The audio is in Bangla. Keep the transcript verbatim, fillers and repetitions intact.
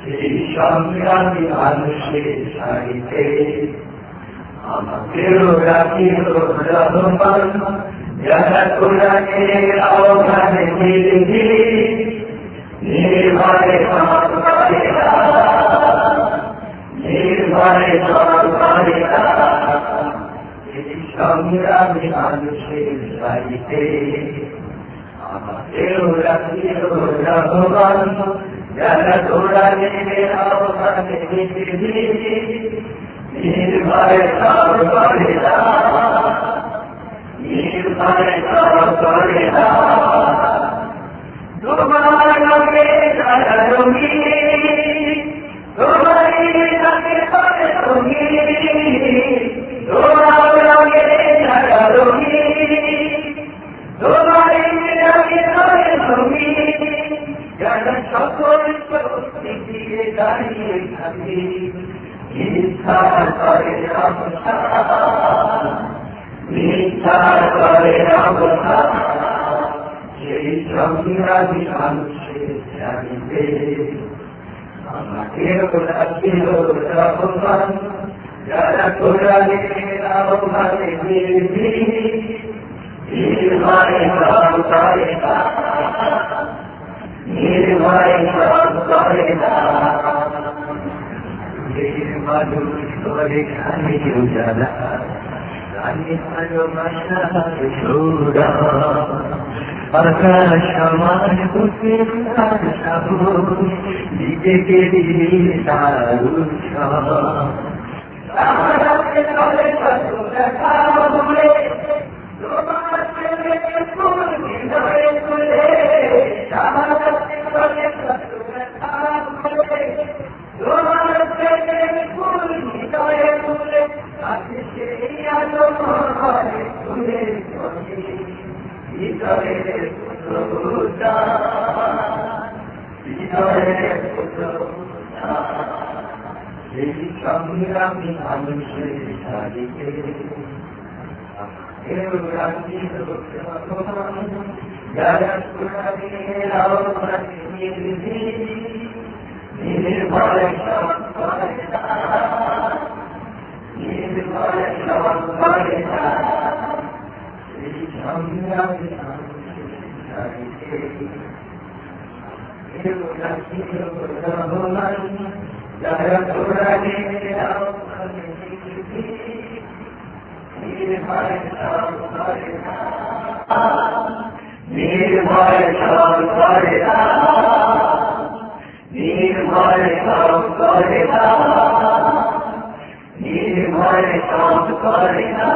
এই সংগ্রামী মানুষের সারিতে আমাকেও রাখিল রহমান, যারা কোরআনের আহ্বানে নির্ভীক নির্ভয়ে কাজ করে না, নির্ভয়ে কাজ করে না। এই সংগ্রামী মানুষের সারিতে আমাকেও রাখিল রহমান, যারা কোরআনের আহ্বানে নির্ভীক নির্ভয়ে কাজ করে না, নির্ভয়ে কাজ করে না। তোমার লগে যারা রঙি, তোমারই লগে করে রঙি, তোমার লগে যারা রঙি, তোমারই লগে করে রঙি, যারা সকল শক্তি দিয়ে দাঁড়িয়ে থাকি, মিথ্যা করে অবস্থা, মিথ্যা করে অবস্থা। সেই সংগ্রামী মানুষের জানিতে আমাকেও রাখিল রহমান, যারা কোরআনের আহ্বানে নির্ভীক নির্ভয়ে কাজ করে না, নির্ভয়ে কাজ করে না। মানুষ করে খালি উজালা, খালি ভালোবাসা সুরা, আকাশ আমার বুকে সাবু, নিজেকে দিলি তার উৎসব। আমাকে চলে কত দেখা বলে, তোমার প্রেমে ফুল হৃদয়ে তুলে, আমাকে চলে কত দেখা বলে, তোমার প্রেমে ফুল হৃদয়ে তুলে, আজকে সেই আলো মনে তুলে হৃদয়ের পুত্রতা, হৃদয়ের পুত্রতা। সেই সংগ্রামী মানুষের সারিতে আমাকেও রাখিল রহমান, যারা কোরআনের আহ্বানে নির্ভীক নির্ভয়ে কাজ করে না, নির্ভয়ে কাজ করে না। সেই সংগ্রামী মানুষের সারিতে আমাকেও রাখিল রহমান, যারা কোরআনের আহ্বানে নির্ভীক নির্ভয়ে কাজ করে না, নির্ভয়ে কাজ করে না, নির্ভয়ে কাজ করে না, নির্ভয়ে কাজ করে না।